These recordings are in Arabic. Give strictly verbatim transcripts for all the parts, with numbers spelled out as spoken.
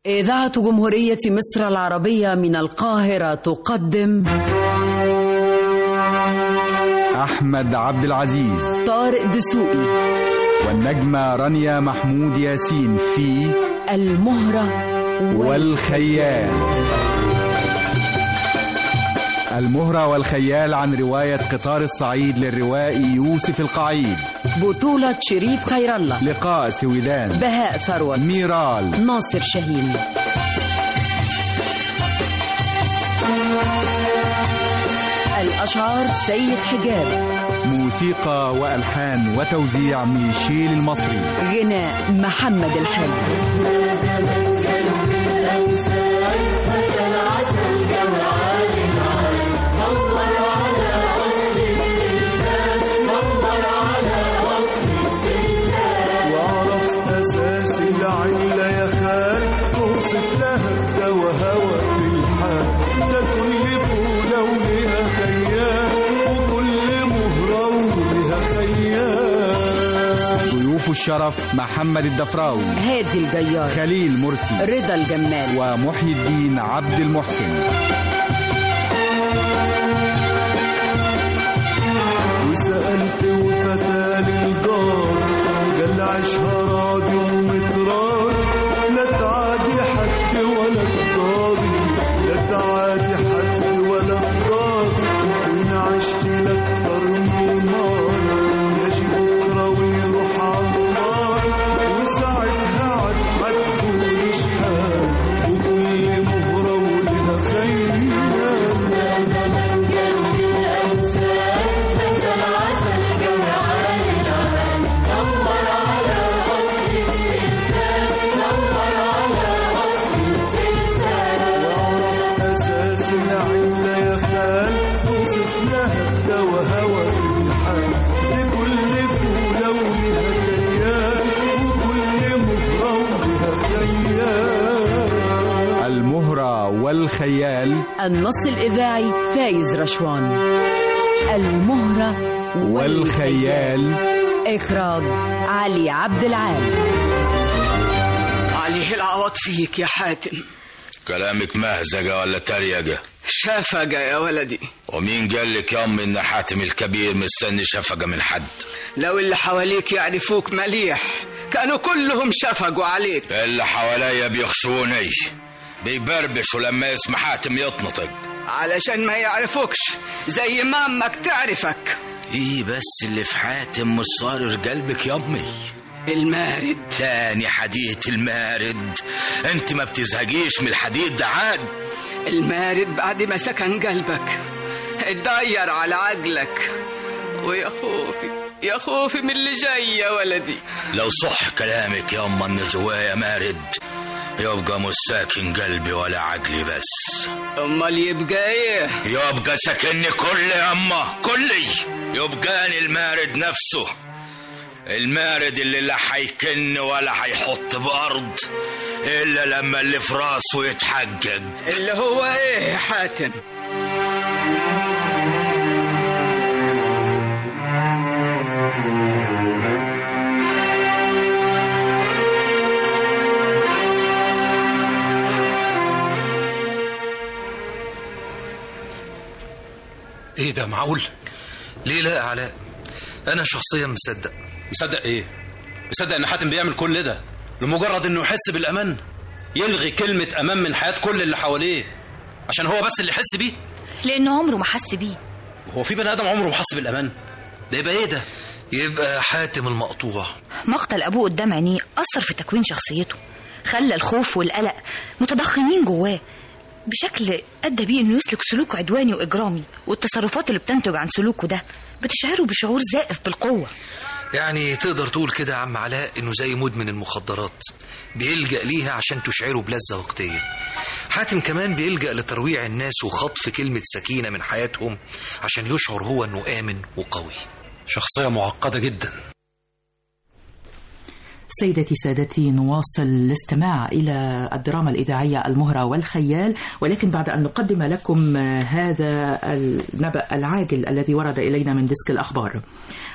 إذاعة جمهورية مصر العربية من القاهرة تقدم أحمد عبد العزيز، طارق دسوقي، والنجمة رانيا محمود ياسين في المهرة والخيال. المهرة والخيال عن رواية قطار الصعيد للروائي يوسف القعيد، بطولة شريف خير الله، لقاء سويدان، بهاء ثروت، ميرال، ناصر شاهين. الأشعار سيد حجاب، موسيقى وألحان وتوزيع ميشيل المصري، غناء محمد الحلو. الشرف محمد الدفراوي، هادي الجيار، خليل مرسي، رضا الجمال، ومحي الدين عبد المحسن. وسألت وفتى للجار قال عيشها راضي ومتراضي، لا تعادي حد ولا تراضي، لا تعادي حد ولا تراضي، وإن عشت لأكتر من نار يجي بكرة ويروح عالنار، وساعتها عالحد ويشحال، وكل مهرة ولها خيال. والخيال. النص الإذاعي فايز رشوان. المهرة والخيال. إخراج علي عبد العال. عليه العوض فيك يا حاتم. كلامك مهزقة ولا تريقة؟ شفقة يا ولدي. ومين قال لك يا أمي إن حاتم الكبير مستني شفقة من حد؟ لو اللي حواليك يعرفوك مليح كانوا كلهم شفقوا عليك. اللي حواليا بيخشوني، بيبربشوا لما يسمع حاتم يطنطق، علشان ما يعرفوكش زي ما امك تعرفك. ايه بس اللي في حاتم مش صارر قلبك يا امي؟ المارد. تاني حديد المارد؟ انت ما بتزهقيش من الحديد ده عاد؟ المارد بعد ما سكن قلبك اتضير على عقلك، ويا خوفي يا خوفي من اللي جاي يا ولدي. لو صح كلامك يا أما ان جوايا مارد يبقى مش ساكن قلبي ولا عقلي بس. امال يبقى ايه؟ يبقى ساكنني كلي يا اما، كلي. يبقاني المارد نفسه، المارد اللي لا حيكن ولا حيحط بأرض الا لما اللي في راسه يتحقق. اللي هو ايه يا حاتم؟ ايه ده معقول؟ ليه لا يا علاء؟ انا شخصيا مصدق. مصدق ايه؟ مصدق ان حاتم بيعمل كل ده لمجرد انه يحس بالامان، يلغي كلمة امان من حياة كل اللي حواليه عشان هو بس اللي يحس بيه؟ لانه عمره ما حس بيه. هو في بني ادم عمره ما حس بالامان؟ ده يبقى ايه ده؟ يبقى حاتم المقطوع. مقتل ابوه قدام عينيه اثر في تكوين شخصيته، خلى الخوف والقلق متضخمين جواه بشكل ادى بيه انه يسلك سلوك عدواني واجرامي، والتصرفات اللي بتنتج عن سلوكه ده بتشعره بشعور زائف بالقوه. يعني تقدر تقول كده يا عم علاء انه زي مدمن المخدرات بيلجأ ليها عشان تشعره بلذة وقتية. حاتم كمان بيلجأ لترويع الناس وخطف كلمة سكينة من حياتهم عشان يشعر هو انه آمن وقوي. شخصية معقدة جدا. سيدتي سادتي، نواصل الاستماع إلى الدراما الإذاعية المهرة والخيال، ولكن بعد أن نقدم لكم هذا النبأ العاجل الذي ورد إلينا من ديسك الأخبار.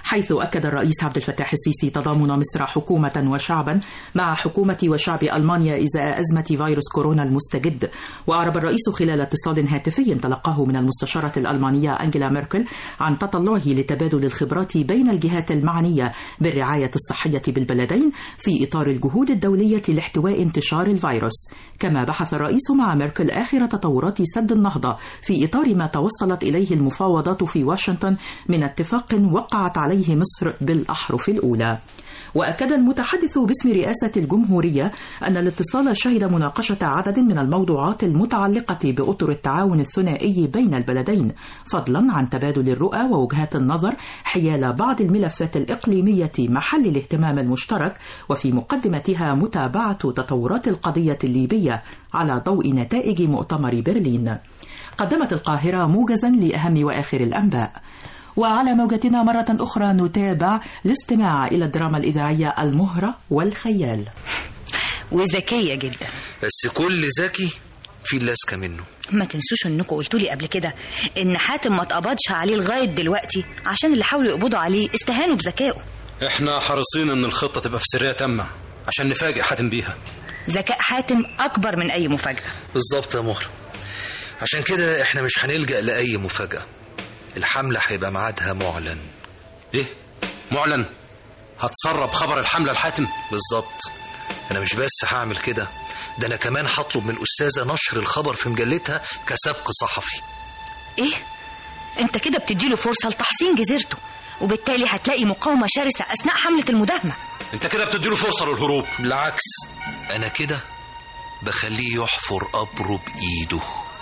حيث أكد الرئيس عبد الفتاح السيسي تضامن مصر حكومة وشعبا مع حكومة وشعب ألمانيا إزاء أزمة فيروس كورونا المستجد. وأعرب الرئيس خلال اتصال هاتفي تلقاه من المستشارة الألمانية أنجيلا ميركل عن تطلعه لتبادل الخبرات بين الجهات المعنية بالرعاية الصحية بالبلدين في إطار الجهود الدولية لاحتواء انتشار الفيروس. كما بحث الرئيس مع ميركل آخر تطورات سد النهضة في إطار ما توصلت إليه المفاوضات في واشنطن من اتفاق وقعت عليه مصر بالأحرف الأولى. وأكد المتحدث باسم رئاسة الجمهورية أن الاتصال شهد مناقشة عدد من الموضوعات المتعلقة بأطر التعاون الثنائي بين البلدين، فضلا عن تبادل الرؤى ووجهات النظر حيال بعض الملفات الإقليمية محل الاهتمام المشترك، وفي مقدمتها متابعة تطورات القضية الليبية على ضوء نتائج مؤتمر برلين. قدمت القاهرة موجزا لأهم وآخر الأنباء. وعلى موجتنا مرة أخرى نتابع الاستماع إلى الدراما الإذاعية المهرة والخيال. وذكية جدا، بس كل ذكي في اللاسكة منه. ما تنسوش انكم قلتوا لي قبل كده ان حاتم ما اتقبضش عليه لغاية دلوقتي عشان اللي حاولوا يقبضوا عليه استهانوا بذكائه. احنا حريصين ان الخطة تبقى في سرية تامة عشان نفاجئ حاتم بيها. ذكاء حاتم أكبر من أي مفاجأة. بالظبط يا مهرة، عشان كده احنا مش هنلجأ لأي مفاجأة. الحملة هيبقى ميعادها معلن. ايه معلن؟ هتسرب خبر الحملة الحاتم؟ بالظبط. انا مش بس هعمل كده، ده انا كمان هطلب من الأستاذة نشر الخبر في مجلتها كسبق صحفي. ايه؟ انت كده بتديله فرصة لتحصين جزيرته، وبالتالي هتلاقي مقاومة شرسة أثناء حملة المداهمة. انت كده بتديله فرصة للهروب. بالعكس، انا كده بخليه يحفر قبره بإيده.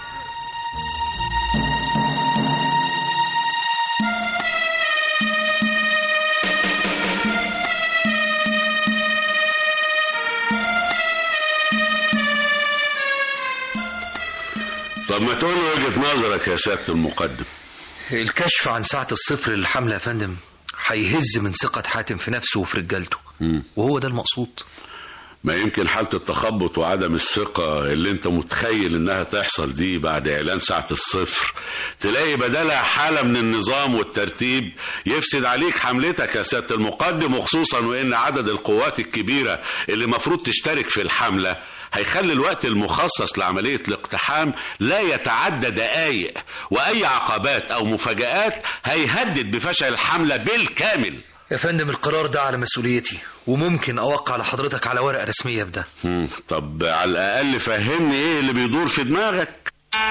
طب ما تقول وجهة نظرك يا سيادة المقدم. الكشف عن ساعة الصفر للحملة يا فندم هيهز من ثقة حاتم في نفسه وفي رجالته، وهو ده المقصود. ما يمكن حالة التخبط وعدم الثقة اللي انت متخيل انها تحصل دي بعد اعلان ساعة الصفر تلاقي بدلها حالة من النظام والترتيب يفسد عليك حملتك يا سيادة المقدم، وخصوصا وان عدد القوات الكبيرة اللي مفروض تشترك في الحملة هيخلي الوقت المخصص لعملية الاقتحام لا يتعدى دقايق، واي عقبات او مفاجآت هيهدد بفشل الحملة بالكامل. يا فندم القرار ده على مسؤوليتي، وممكن اوقع لحضرتك على ورقة رسمية بده. طب على الاقل فهمني ايه اللي بيدور في دماغك.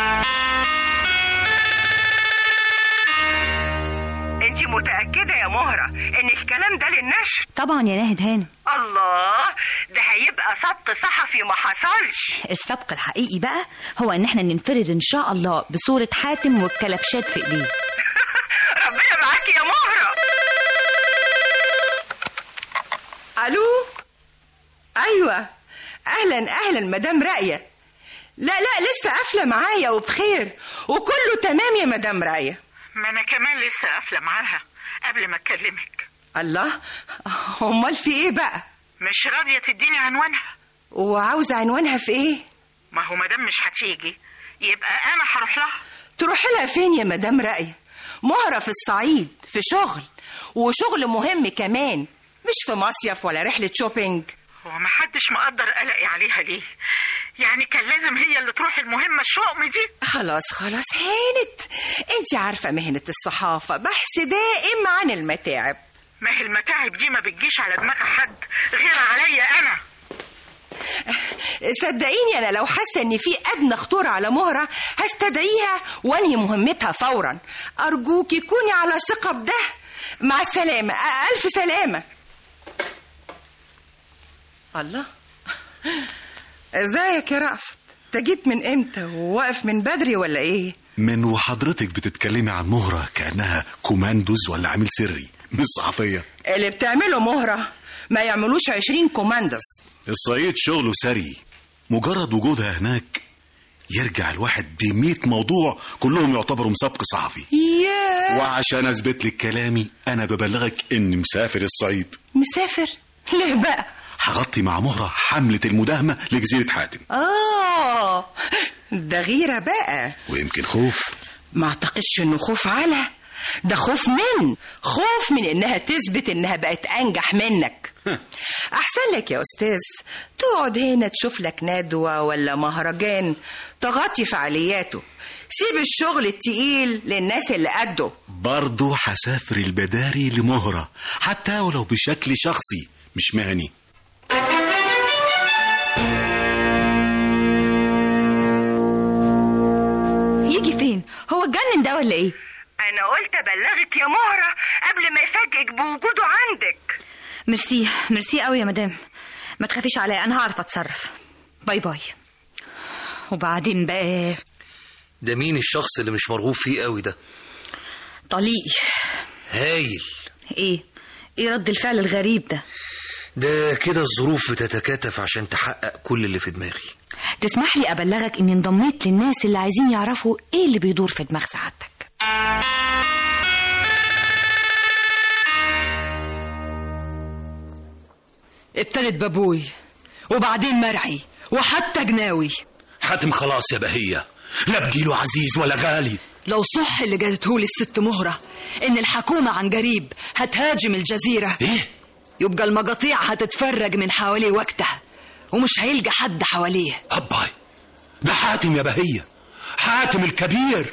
انت متأكدة يا مهرة ان الكلام ده للنشر؟ طبعا يا ناهد هانم. الله، ده هيبقى سبق صحفي ما حصلش. السبق الحقيقي بقى هو ان احنا ننفرد ان شاء الله بصورة حاتم والكلبشات في ايديه. ربنا معاكي يا مهرة. الو، ايوه، اهلا اهلا مدام راقية. لا لا لسه قافله معايا وبخير وكله تمام يا مدام راقية. ما انا كمان لسه قافله معاها قبل ما اكلمك. الله، امال في ايه بقى؟ مش راضيه تديني عنوانها. وعاوزه عنوانها في ايه؟ ما هو مدام مش هتيجي يبقى انا هروح لها. تروحي لها فين يا مدام راقية؟ مهرة في الصعيد في شغل، وشغل مهم كمان، مش في مصيف ولا رحلة شوبينج. هو ما حدش مقدر قلقي عليها ليه؟ يعني كان لازم هي اللي تروح المهمة الشؤم دي. خلاص خلاص هانت، انت عارفة مهنة الصحافة بحث دائم عن المتاعب. ما هي المتاعب دي ما بتجيش على دماغ حد غير عليا انا. صدقيني انا لو حاسه ان في ادنى خطوره على مهرة هستدعيها وانهي مهمتها فورا. ارجوكي كوني على ثقه بده. مع السلامه، الف سلامه. الله، ازيك يا رأفت؟ انت جيت من امتى وواقف من بدري ولا ايه؟ من وحضرتك بتتكلمي عن مهرة كأنها كوماندوز ولا عميل سري، مش صحفية. اللي بتعمله مهرة ما يعملوش عشرين كوماندوز. الصعيد شغله سري، مجرد وجودها هناك يرجع الواحد بمية موضوع كلهم يعتبروا مسابق صحفي. yeah. وعشان اثبت لك كلامي انا ببلغك اني مسافر الصعيد. مسافر؟ ليه بقى؟ هغطي مع مهرة حملة المداهمة لجزيرة حاتم. اه، ده غيرة بقى ويمكن خوف. ما اعتقدش انه خوف على ده خوف من خوف من انها تثبت انها بقت انجح منك. احسن لك يا استاذ تقعد هنا تشوف لك ندوة ولا مهرجان تغطي فعالياته. سيب الشغل التقيل للناس اللي قده. برضو هسافر البداري لمهرة حتى ولو بشكل شخصي مش مهني. يجي فين؟ هو اتجنن ده ولا ايه؟ انا قلت ابلغك يا مهرة قبل ما يفاجئك بوجوده عندك. ميرسي ميرسي قوي يا مدام، ما تخافيش عليا انا هعرف اتصرف. باي باي. وبعدين بقى ده مين الشخص اللي مش مرغوب فيه قوي ده؟ طليقي. هايل. ايه ايه رد الفعل الغريب ده؟ ده كده الظروف بتتكاتف عشان تحقق كل اللي في دماغي. تسمح لي ابلغك اني انضميت للناس اللي عايزين يعرفوا ايه اللي بيدور في دماغ سعادتك. ابتدت بابوي وبعدين مرعي وحتى جناوي. حاتم خلاص يا بهية، لا بجيله عزيز ولا غالي. لو صح اللي جاتهولي الست مهرة ان الحكومة عن قريب هتهاجم الجزيرة، ايه؟ يبقى المقاطيع هتتفرج من حواليه وقتها ومش هيلقى حد حواليه. أباي ده حاتم يا بهية، حاتم الكبير.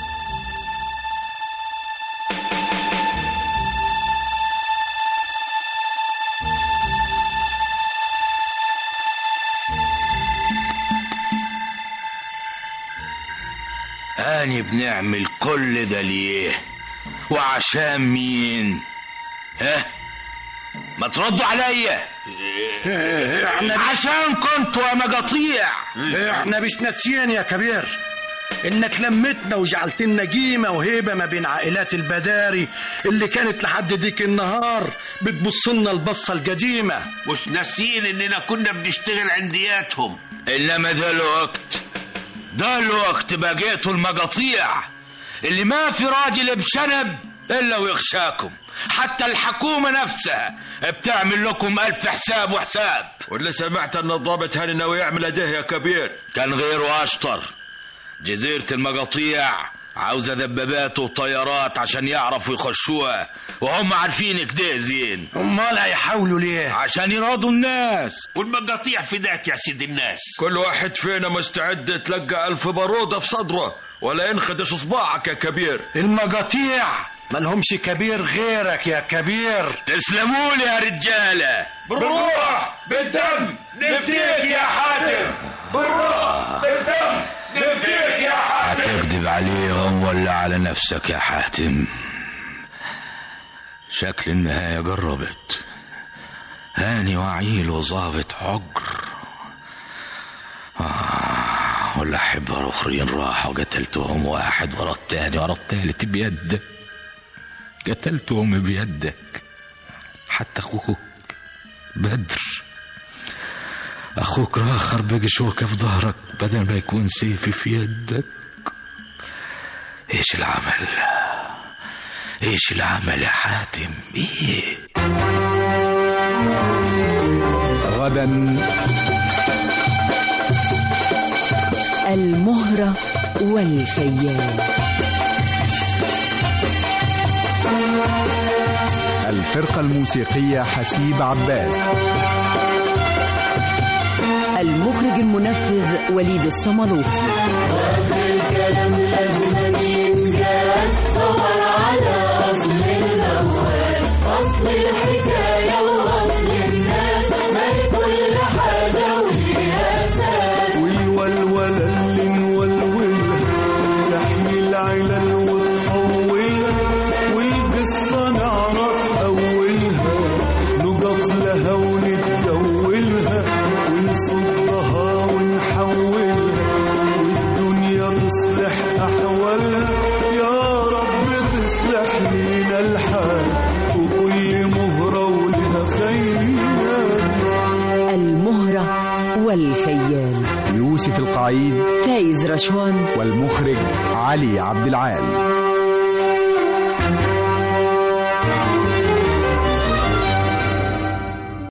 أني بنعمل كل ده ليه وعشان مين؟ ها ما تردوا عليا. احنا عشان كنتوا يا مقاطيع. احنا مش ناسيين يا كبير انك لمتنا وجعلت لنا قيمه وهيبه ما بين عائلات البداري اللي كانت لحد ديك النهار بتبص لنا البصه القديمه. مش ناسيين اننا كنا بنشتغل عندياتهم، انما ده الوقت ده الوقت بقيتوا المقاطيع اللي ما في راجل بشنب الا ويخشاكم. حتى الحكومة نفسها بتعمل لكم ألف حساب وحساب. واللي سمعت ان الضابط هاني ناوي يعمل ده يا كبير كان غيره اشطر. جزيرة المقاطيع عاوزة دبابات وطيارات عشان يعرفوا يخشوها وهم عارفين كده زين. امال هيحاولوا ليه؟ عشان يراضوا الناس. والمقاطيع فداك يا سيد الناس. كل واحد فينا مستعد تلقى ألف بارودة في صدره ولا ينخدش صباعك يا كبير. المقاطيع مالهمش كبير غيرك يا كبير. تسلموا لي يا رجالة. بالروح بالدم نفديك يا حاتم، بالروح بالدم نفديك يا حاتم. هتكذب عليهم ولا على نفسك يا حاتم؟ شكل النهاية قربت. هاني وعيل وظابط عقر آه ولا حبر اخرين راحوا قتلتهم واحد ورا التاني ورا التالت بيدك. قتلتهم بيدك. حتى اخوك بدر اخوك راخر بقى شوكة في ظهرك بدل ما يكون سيفي في يدك. ايش العمل ايش العمل يا حاتم؟ ايه غدا المهرة والخيال. الفرقة الموسيقية حسيب عباس. المخرج المنفذ وليد الصملوطي. الكلام لازم ينجاد صبر على أصل الأول، أصل الحكاية وأصل الناس، ما هي كل حاجة وليها أساس. والولولة اللي نولولها تحمي العلل وتطولها، والقصة نعرف أولها نقف لها ونتدولها ونصدها ونحولها، والدنيا تصلح أحوالها. يا رب تصلح لينا الحال وكل مهرة ولها خيال. المهرة والخيال. يوسف القعيد، فايز رشوان، والمخرج علي عبد العال.